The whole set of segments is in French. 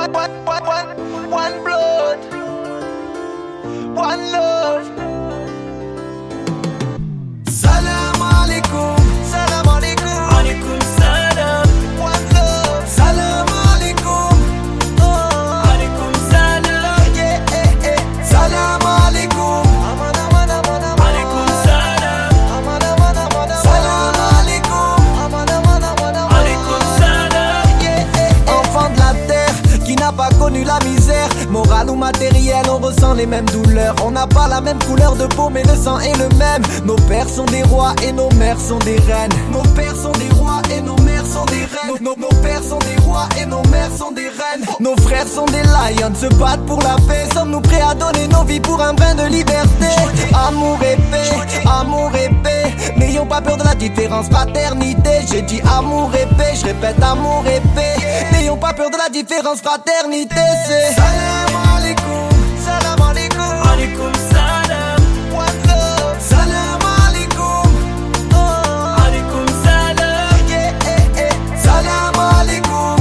One blood, one love. Salam alaikum, salam alaikum, alaikum salam. One love, salam alaikum, alaikum salam. Yeah, salam alaikum, alaikum salam. Salam alaikum, alaikum salam. Enfant de la terre qui n'a pas connu la misère, morale ou matérielle, on ressent les mêmes douleurs. On n'a pas la même couleur de peau, mais le sang est le même. Nos pères sont des rois et nos mères sont des reines. Nos pères sont des rois et nos mères sont des reines. Nos pères sont des rois et nos mères sont des reines. Nos frères sont des lions, se battent pour la paix. Sommes-nous prêts à donner nos vies pour un brin de liberté? Amour et paix, amour et paix. N'ayons pas peur de la différence, fraternité. J'ai dit amour et paix, je répète amour et paix. N'ayons pas peur de la différence, fraternité. C'est salam alaikum, salam alaikum, alaikum salam. One love, salam alaikum, alaikum salam. Yeah, salam alaikum,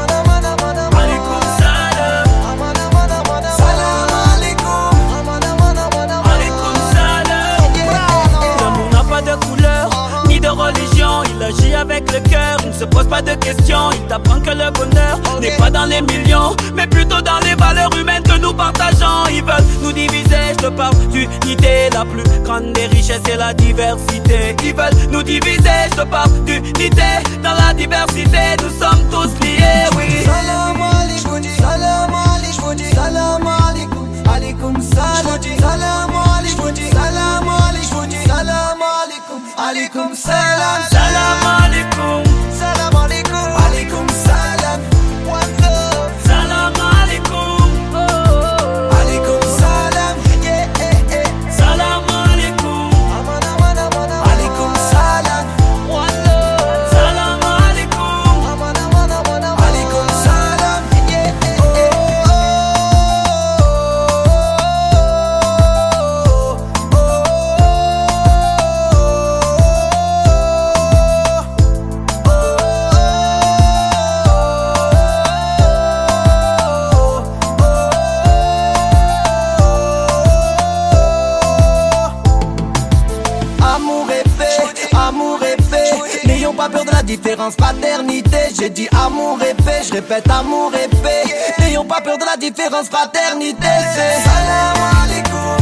alaikum salam. Salam alaikum, alaikum salam. L'amour n'a pas de couleur, ni de religion. Il agit avec le cœur, il ne se pose pas de questions. Il t'apprend que le bonheur n'est pas dans les millions, mais plutôt dans les valeurs humaines que nous partageons. Ils veulent nous diviser, je te parle d'unité. La plus grande des richesses c'est la diversité. Ils veulent nous diviser, je te parle d'unité. Dans la diversité, nous sommes tous liés, oui. Salam alaikum, salam alaikum, salam alaikum, alaikum salam. Salam alaikum, salam alaikum, salam alaikum, alaikum salam. Salam alaikum, Salam alaikum, alaikum salam. One love, salam alaikum, alaikum salam. Yeah, salam alaikum, alaikum salam. one love. Salam alaikum, Alaikum salam. Yeah, amour et paix, amour et paix. N'ayons pas peur de la différence, fraternité. J'ai dit amour et paix, je répète amour et paix. N'ayons pas peur de la différence, fraternité. C'est salam alaikum,